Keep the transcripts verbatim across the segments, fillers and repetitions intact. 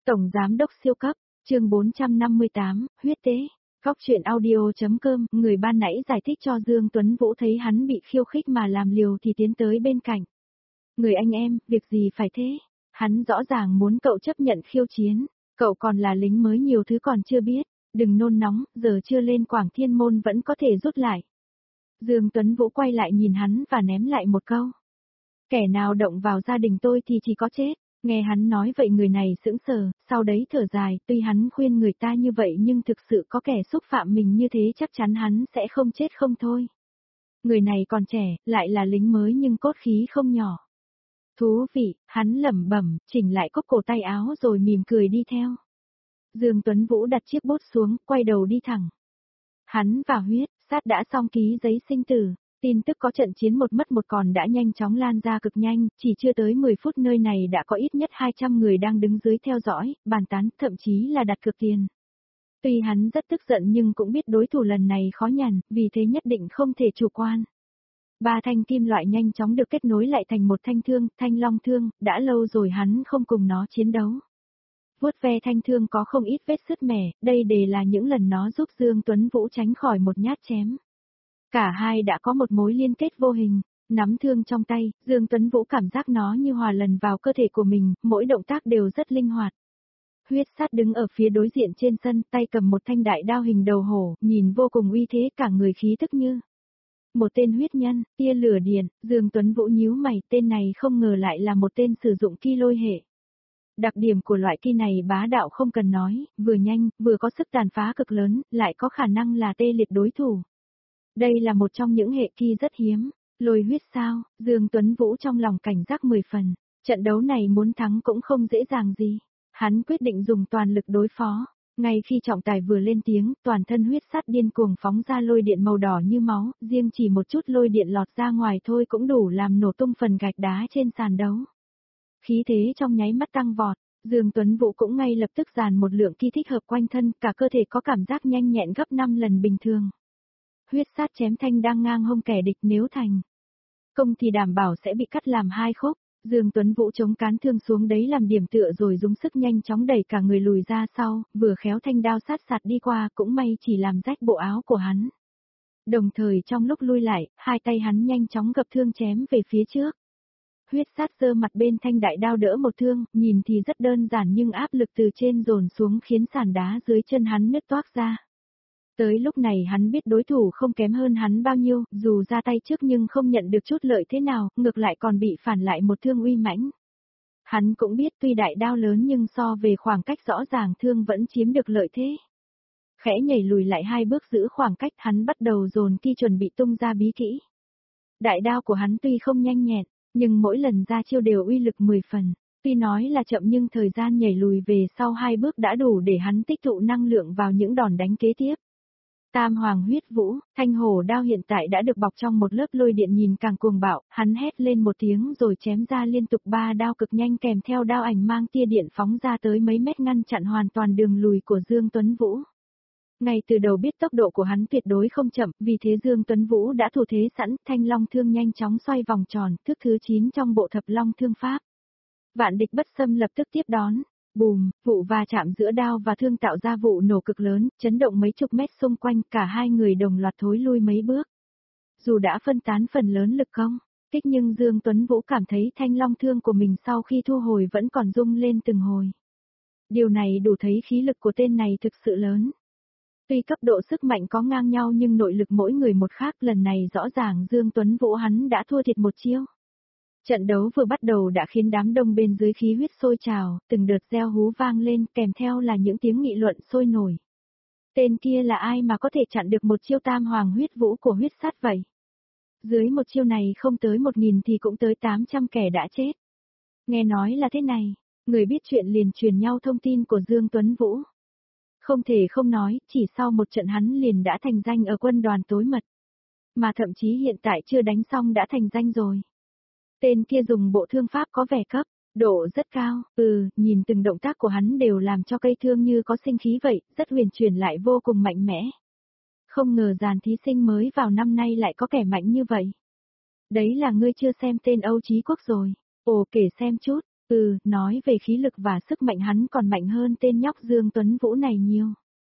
Tổng Giám đốc siêu cấp, chương bốn trăm năm mươi tám, huyết tế. Góc truyện audio.com, người ban nãy giải thích cho Dương Tuấn Vũ thấy hắn bị khiêu khích mà làm liều thì tiến tới bên cạnh. Người anh em, việc gì phải thế? Hắn rõ ràng muốn cậu chấp nhận khiêu chiến, cậu còn là lính mới nhiều thứ còn chưa biết, đừng nôn nóng, giờ chưa lên Quảng Thiên Môn vẫn có thể rút lại. Dương Tuấn Vũ quay lại nhìn hắn và ném lại một câu. Kẻ nào động vào gia đình tôi thì chỉ có chết. Nghe hắn nói vậy người này sững sờ, sau đấy thở dài, tuy hắn khuyên người ta như vậy nhưng thực sự có kẻ xúc phạm mình như thế chắc chắn hắn sẽ không chết không thôi. Người này còn trẻ, lại là lính mới nhưng cốt khí không nhỏ. Thú vị, hắn lẩm bẩm, chỉnh lại cúc cổ tay áo rồi mỉm cười đi theo. Dương Tuấn Vũ đặt chiếc bút xuống, quay đầu đi thẳng. Hắn và huyết sát đã xong ký giấy sinh tử. Tin tức có trận chiến một mất một còn đã nhanh chóng lan ra cực nhanh, chỉ chưa tới mười phút nơi này đã có ít nhất hai trăm người đang đứng dưới theo dõi, bàn tán, thậm chí là đặt cược tiền. Tuy hắn rất tức giận nhưng cũng biết đối thủ lần này khó nhằn, vì thế nhất định không thể chủ quan. Ba thanh kim loại nhanh chóng được kết nối lại thành một thanh thương, thanh long thương, đã lâu rồi hắn không cùng nó chiến đấu. Vuốt ve thanh thương có không ít vết sứt mẻ, đây đều là những lần nó giúp Dương Tuấn Vũ tránh khỏi một nhát chém. Cả hai đã có một mối liên kết vô hình, nắm thương trong tay, Dương Tuấn Vũ cảm giác nó như hòa lần vào cơ thể của mình, mỗi động tác đều rất linh hoạt. Huyết sát đứng ở phía đối diện trên sân, tay cầm một thanh đại đao hình đầu hổ, nhìn vô cùng uy thế cả người khí tức như một tên huyết nhân, tia lửa điện, Dương Tuấn Vũ nhíu mày, tên này không ngờ lại là một tên sử dụng ki lôi hệ. Đặc điểm của loại ki này bá đạo không cần nói, vừa nhanh, vừa có sức tàn phá cực lớn, lại có khả năng là tê liệt đối thủ. Đây là một trong những hệ ki rất hiếm, lôi huyết sao, Dương Tuấn Vũ trong lòng cảnh giác mười phần, trận đấu này muốn thắng cũng không dễ dàng gì. Hắn quyết định dùng toàn lực đối phó, ngay khi trọng tài vừa lên tiếng, toàn thân huyết sát điên cuồng phóng ra lôi điện màu đỏ như máu, riêng chỉ một chút lôi điện lọt ra ngoài thôi cũng đủ làm nổ tung phần gạch đá trên sàn đấu. Khí thế trong nháy mắt tăng vọt, Dương Tuấn Vũ cũng ngay lập tức dàn một lượng ki thích hợp quanh thân, cả cơ thể có cảm giác nhanh nhẹn gấp năm lần bình thường. Huyết sát chém thanh đang ngang hông kẻ địch, nếu thành công thì đảm bảo sẽ bị cắt làm hai khúc. Dương Tuấn Vũ chống cán thương xuống đấy làm điểm tựa rồi dùng sức nhanh chóng đẩy cả người lùi ra sau, vừa khéo thanh đao sát sạt đi qua, cũng may chỉ làm rách bộ áo của hắn. Đồng thời trong lúc lui lại, hai tay hắn nhanh chóng gập thương chém về phía trước. Huyết sát giơ mặt bên thanh đại đao đỡ một thương, nhìn thì rất đơn giản nhưng áp lực từ trên dồn xuống khiến sàn đá dưới chân hắn nứt toác ra. Tới lúc này hắn biết đối thủ không kém hơn hắn bao nhiêu, dù ra tay trước nhưng không nhận được chút lợi thế nào, ngược lại còn bị phản lại một thương uy mãnh. Hắn cũng biết tuy đại đao lớn nhưng so về khoảng cách rõ ràng thương vẫn chiếm được lợi thế. Khẽ nhảy lùi lại hai bước giữ khoảng cách, hắn bắt đầu dồn ki chuẩn bị tung ra bí kỹ. Đại đao của hắn tuy không nhanh nhẹn, nhưng mỗi lần ra chiêu đều uy lực mười phần. Tuy nói là chậm nhưng thời gian nhảy lùi về sau hai bước đã đủ để hắn tích tụ năng lượng vào những đòn đánh kế tiếp. Tam hoàng huyết vũ, thanh hổ đao hiện tại đã được bọc trong một lớp lôi điện nhìn càng cuồng bạo, hắn hét lên một tiếng rồi chém ra liên tục ba đao cực nhanh kèm theo đao ảnh mang tia điện phóng ra tới mấy mét ngăn chặn hoàn toàn đường lùi của Dương Tuấn Vũ. Ngay từ đầu biết tốc độ của hắn tuyệt đối không chậm, vì thế Dương Tuấn Vũ đã thủ thế sẵn, thanh long thương nhanh chóng xoay vòng tròn, thước thứ chín trong bộ thập long thương pháp. Vạn địch bất xâm lập tức tiếp đón. Bùm, vụ va chạm giữa đao và thương tạo ra vụ nổ cực lớn, chấn động mấy chục mét xung quanh, cả hai người đồng loạt thối lui mấy bước. Dù đã phân tán phần lớn lực công kích nhưng Dương Tuấn Vũ cảm thấy thanh long thương của mình sau khi thu hồi vẫn còn rung lên từng hồi. Điều này đủ thấy khí lực của tên này thực sự lớn. Tuy cấp độ sức mạnh có ngang nhau nhưng nội lực mỗi người một khác, lần này rõ ràng Dương Tuấn Vũ hắn đã thua thiệt một chiêu. Trận đấu vừa bắt đầu đã khiến đám đông bên dưới khí huyết sôi trào, từng đợt reo hú vang lên kèm theo là những tiếng nghị luận sôi nổi. Tên kia là ai mà có thể chặn được một chiêu tam hoàng huyết vũ của huyết sát vậy? Dưới một chiêu này không tới một nghìn thì cũng tới tám trăm kẻ đã chết. Nghe nói là thế này, người biết chuyện liền truyền nhau thông tin của Dương Tuấn Vũ. Không thể không nói, chỉ sau một trận hắn liền đã thành danh ở quân đoàn tối mật. Mà thậm chí hiện tại chưa đánh xong đã thành danh rồi. Tên kia dùng bộ thương pháp có vẻ cấp độ rất cao, ừ, nhìn từng động tác của hắn đều làm cho cây thương như có sinh khí vậy, rất huyền chuyển lại vô cùng mạnh mẽ. Không ngờ dàn thí sinh mới vào năm nay lại có kẻ mạnh như vậy. Đấy là ngươi chưa xem tên Âu Chí Quốc rồi. Ồ, kể xem chút. Ừ, nói về khí lực và sức mạnh hắn còn mạnh hơn tên nhóc Dương Tuấn Vũ này nhiều.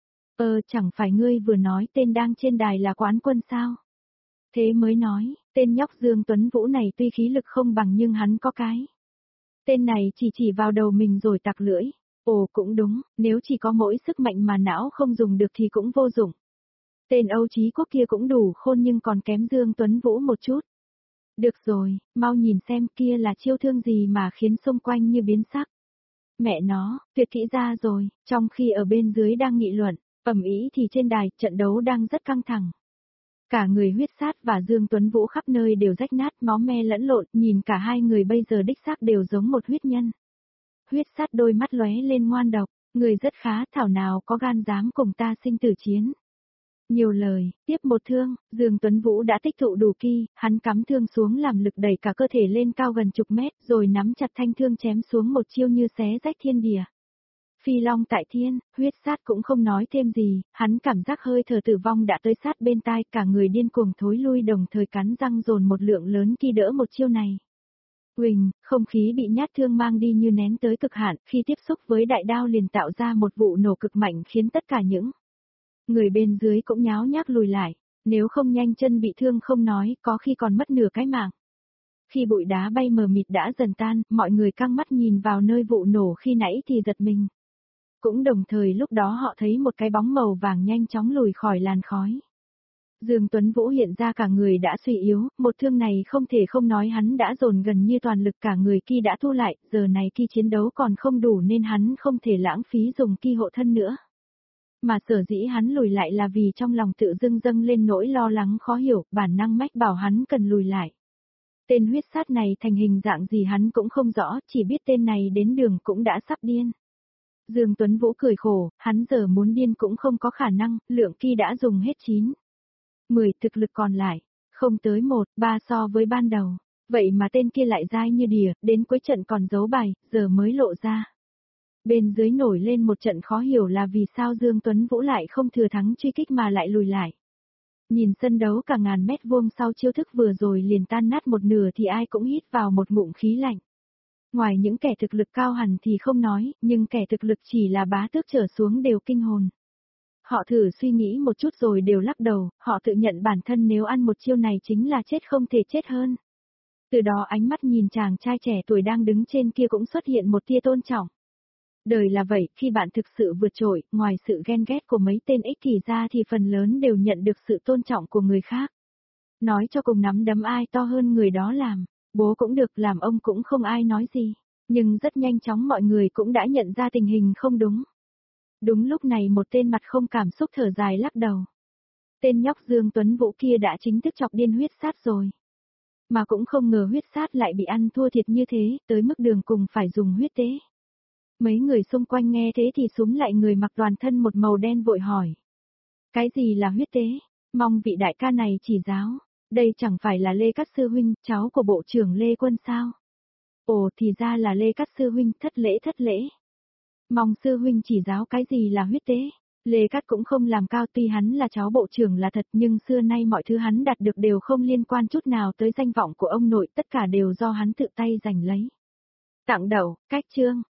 Ờ, chẳng phải ngươi vừa nói tên đang trên đài là Quán Quân sao? Thế mới nói, tên nhóc Dương Tuấn Vũ này tuy khí lực không bằng nhưng hắn có cái. Tên này chỉ chỉ vào đầu mình rồi tặc lưỡi. Ồ cũng đúng, nếu chỉ có mỗi sức mạnh mà não không dùng được thì cũng vô dụng. Tên Âu Chí Quốc kia cũng đủ khôn nhưng còn kém Dương Tuấn Vũ một chút. Được rồi, mau nhìn xem kia là chiêu thương gì mà khiến xung quanh như biến sắc. Mẹ nó, tuyệt kỹ ra rồi, trong khi ở bên dưới đang nghị luận, ầm ĩ thì trên đài trận đấu đang rất căng thẳng. Cả người huyết sát và Dương Tuấn Vũ khắp nơi đều rách nát, máu me lẫn lộn, nhìn cả hai người bây giờ đích xác đều giống một huyết nhân. Huyết sát đôi mắt lóe lên ngoan độc, người rất khá, thảo nào có gan dám cùng ta sinh tử chiến. Nhiều lời, tiếp một thương, Dương Tuấn Vũ đã tích tụ đủ ki, hắn cắm thương xuống làm lực đẩy cả cơ thể lên cao gần chục mét, rồi nắm chặt thanh thương chém xuống một chiêu như xé rách thiên địa. Phi long tại thiên, huyết sát cũng không nói thêm gì, hắn cảm giác hơi thở tử vong đã tới sát bên tai, cả người điên cuồng thối lui đồng thời cắn răng dồn một lượng lớn ki đỡ một chiêu này. Huỳnh, không khí bị nhát thương mang đi như nén tới cực hạn, khi tiếp xúc với đại đao liền tạo ra một vụ nổ cực mạnh khiến tất cả những người bên dưới cũng nháo nhác lùi lại, nếu không nhanh chân bị thương không nói, có khi còn mất nửa cái mạng. Khi bụi đá bay mờ mịt đã dần tan, mọi người căng mắt nhìn vào nơi vụ nổ khi nãy thì giật mình. Cũng đồng thời lúc đó họ thấy một cái bóng màu vàng nhanh chóng lùi khỏi làn khói. Dương Tuấn Vũ hiện ra cả người đã suy yếu, một thương này không thể không nói hắn đã dồn gần như toàn lực, cả người ki đã thu lại, giờ này ki chiến đấu còn không đủ nên hắn không thể lãng phí dùng ki hộ thân nữa. Mà sở dĩ hắn lùi lại là vì trong lòng tự dưng dâng lên nỗi lo lắng khó hiểu, bản năng mách bảo hắn cần lùi lại. Tên huyết sát này thành hình dạng gì hắn cũng không rõ, chỉ biết tên này đến đường cũng đã sắp điên. Dương Tuấn Vũ cười khổ, hắn giờ muốn điên cũng không có khả năng, lượng ki đã dùng hết chín. mười thực lực còn lại, không tới một, ba so với ban đầu. Vậy mà tên kia lại dai như đỉa, đến cuối trận còn giấu bài, giờ mới lộ ra. Bên dưới nổi lên một trận khó hiểu là vì sao Dương Tuấn Vũ lại không thừa thắng truy kích mà lại lùi lại. Nhìn sân đấu cả ngàn mét vuông sau chiêu thức vừa rồi liền tan nát một nửa thì ai cũng hít vào một ngụm khí lạnh. Ngoài những kẻ thực lực cao hẳn thì không nói, nhưng kẻ thực lực chỉ là bá tước trở xuống đều kinh hồn. Họ thử suy nghĩ một chút rồi đều lắc đầu, họ tự nhận bản thân nếu ăn một chiêu này chính là chết không thể chết hơn. Từ đó ánh mắt nhìn chàng trai trẻ tuổi đang đứng trên kia cũng xuất hiện một tia tôn trọng. Đời là vậy, khi bạn thực sự vượt trội, ngoài sự ghen ghét của mấy tên ích kỷ ra thì phần lớn đều nhận được sự tôn trọng của người khác. Nói cho cùng nắm đấm ai to hơn người đó làm, bố cũng được, làm ông cũng không ai nói gì. Nhưng rất nhanh chóng mọi người cũng đã nhận ra tình hình không đúng. Đúng lúc này một tên mặt không cảm xúc thở dài lắc đầu. Tên nhóc Dương Tuấn Vũ kia đã chính thức chọc điên huyết sát rồi. Mà cũng không ngờ huyết sát lại bị ăn thua thiệt như thế, tới mức đường cùng phải dùng huyết tế. Mấy người xung quanh nghe thế thì súm lại người mặc toàn thân một màu đen vội hỏi. Cái gì là huyết tế? Mong vị đại ca này chỉ giáo. Đây chẳng phải là Lê Cát Sư Huynh, cháu của Bộ trưởng Lê Quân sao? Ồ thì ra là Lê Cát Sư Huynh, thất lễ thất lễ. Mong Sư Huynh chỉ giáo cái gì là huyết tế. Lê Cát cũng không làm cao, tuy hắn là cháu bộ trưởng là thật nhưng xưa nay mọi thứ hắn đạt được đều không liên quan chút nào tới danh vọng của ông nội, tất cả đều do hắn tự tay giành lấy. Tặng đầu, cách chương,